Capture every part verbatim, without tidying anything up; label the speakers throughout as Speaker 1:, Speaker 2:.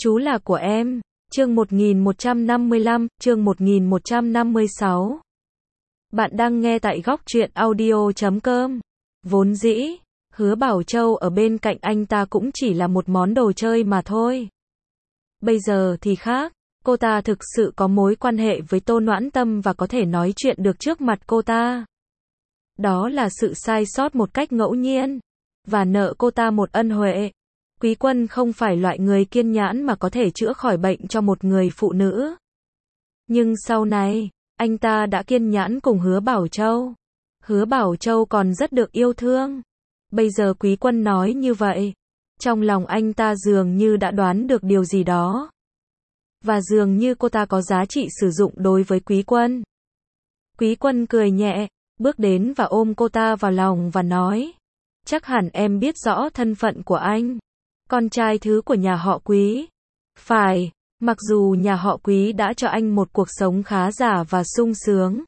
Speaker 1: Chú là của em. Chương một nghìn một trăm năm mươi lăm, chương một nghìn một trăm năm mươi sáu. Bạn đang nghe tại góc truyện audio chấm com. Vốn dĩ, Hứa Bảo Châu ở bên cạnh anh ta cũng chỉ là một món đồ chơi mà thôi. Bây giờ thì khác, cô ta thực sự có mối quan hệ với Tô Noãn Tâm và có thể nói chuyện được trước mặt cô ta. Đó là sự sai sót một cách ngẫu nhiên, và nợ cô ta một ân huệ. Quý Quân không phải loại người kiên nhẫn mà có thể chữa khỏi bệnh cho một người phụ nữ. Nhưng sau này, anh ta đã kiên nhẫn cùng Hứa Bảo Châu. Hứa Bảo Châu còn rất được yêu thương. Bây giờ Quý Quân nói như vậy, trong lòng anh ta dường như đã đoán được điều gì đó. Và dường như cô ta có giá trị sử dụng đối với Quý Quân. Quý Quân cười nhẹ, bước đến và ôm cô ta vào lòng và nói: chắc hẳn em biết rõ thân phận của anh. Con trai thứ của nhà họ Quý. Phải, mặc dù nhà họ Quý đã cho anh một cuộc sống khá giả và sung sướng.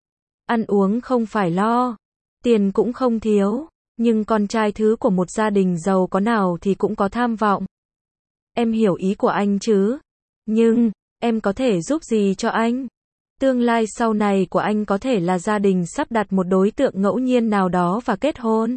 Speaker 1: Ăn uống không phải lo, tiền cũng không thiếu, nhưng con trai thứ của một gia đình giàu có nào thì cũng có tham vọng. Em hiểu ý của anh chứ? Nhưng, em có thể giúp gì cho anh? Tương lai sau này của anh có thể là gia đình sắp đặt một đối tượng ngẫu nhiên nào đó và kết hôn.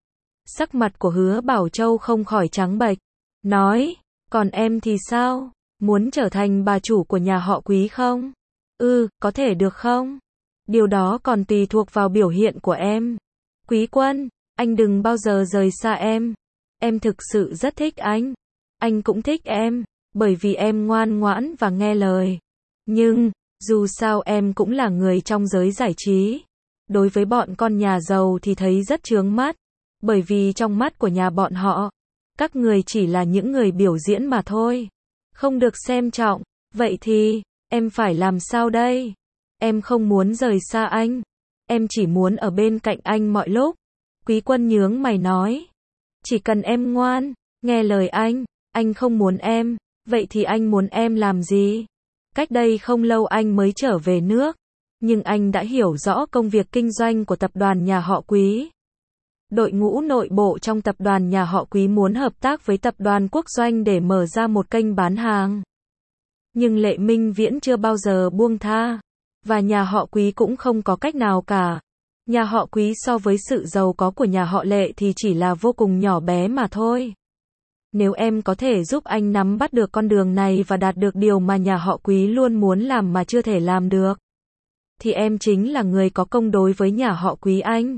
Speaker 1: Sắc mặt của Hứa Bảo Châu không khỏi trắng bệch, nói: còn em thì sao? Muốn trở thành bà chủ của nhà họ Quý không? Ừ, có thể được không? Điều đó còn tùy thuộc vào biểu hiện của em. Quý Quân, anh đừng bao giờ rời xa em. Em thực sự rất thích anh. Anh cũng thích em, bởi vì em ngoan ngoãn và nghe lời. Nhưng, dù sao em cũng là người trong giới giải trí. Đối với bọn con nhà giàu thì thấy rất chướng mắt. Bởi vì trong mắt của nhà bọn họ, các người chỉ là những người biểu diễn mà thôi. Không được xem trọng. Vậy thì, em phải làm sao đây? Em không muốn rời xa anh. Em chỉ muốn ở bên cạnh anh mọi lúc. Quý Quân nhướng mày nói: chỉ cần em ngoan, nghe lời anh. Anh không muốn em. Vậy thì anh muốn em làm gì? Cách đây không lâu anh mới trở về nước. Nhưng anh đã hiểu rõ công việc kinh doanh của tập đoàn nhà họ Quý. Đội ngũ nội bộ trong tập đoàn nhà họ Quý muốn hợp tác với tập đoàn Quốc Doanh để mở ra một kênh bán hàng. Nhưng Lệ Minh Viễn chưa bao giờ buông tha. Và nhà họ Quý cũng không có cách nào cả. Nhà họ Quý so với sự giàu có của nhà họ Lệ thì chỉ là vô cùng nhỏ bé mà thôi. Nếu em có thể giúp anh nắm bắt được con đường này và đạt được điều mà nhà họ Quý luôn muốn làm mà chưa thể làm được, thì em chính là người có công đối với nhà họ Quý anh.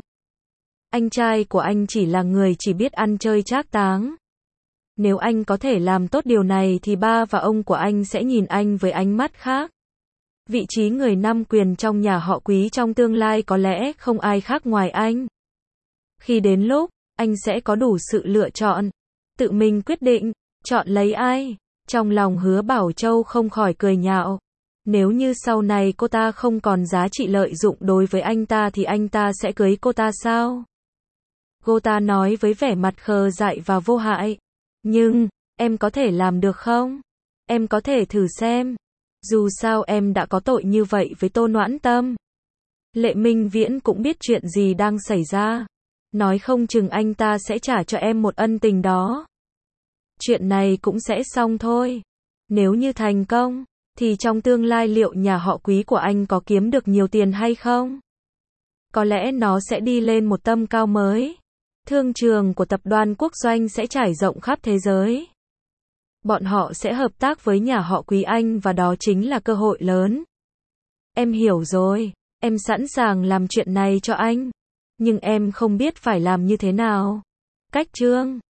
Speaker 1: Anh trai của anh chỉ là người chỉ biết ăn chơi trác táng. Nếu anh có thể làm tốt điều này thì ba và ông của anh sẽ nhìn anh với ánh mắt khác. Vị trí người nắm quyền trong nhà họ Quý trong tương lai có lẽ không ai khác ngoài anh. Khi đến lúc, anh sẽ có đủ sự lựa chọn. Tự mình quyết định, chọn lấy ai. Trong lòng Hứa Bảo Châu không khỏi cười nhạo. Nếu như sau này cô ta không còn giá trị lợi dụng đối với anh ta thì anh ta sẽ cưới cô ta sao? Cô ta nói với vẻ mặt khờ dại và vô hại. Nhưng, em có thể làm được không? Em có thể thử xem. Dù sao em đã có tội như vậy với Tô Noãn Tâm. Lệ Minh Viễn cũng biết chuyện gì đang xảy ra. Nói không chừng anh ta sẽ trả cho em một ân tình đó. Chuyện này cũng sẽ xong thôi. Nếu như thành công, thì trong tương lai liệu nhà họ Quý của anh có kiếm được nhiều tiền hay không? Có lẽ nó sẽ đi lên một tầm cao mới. Thương trường của tập đoàn Quốc Doanh sẽ trải rộng khắp thế giới. Bọn họ sẽ hợp tác với nhà họ Quý anh và đó chính là cơ hội lớn. Em hiểu rồi, em sẵn sàng làm chuyện này cho anh. Nhưng em không biết phải làm như thế nào. Cách chương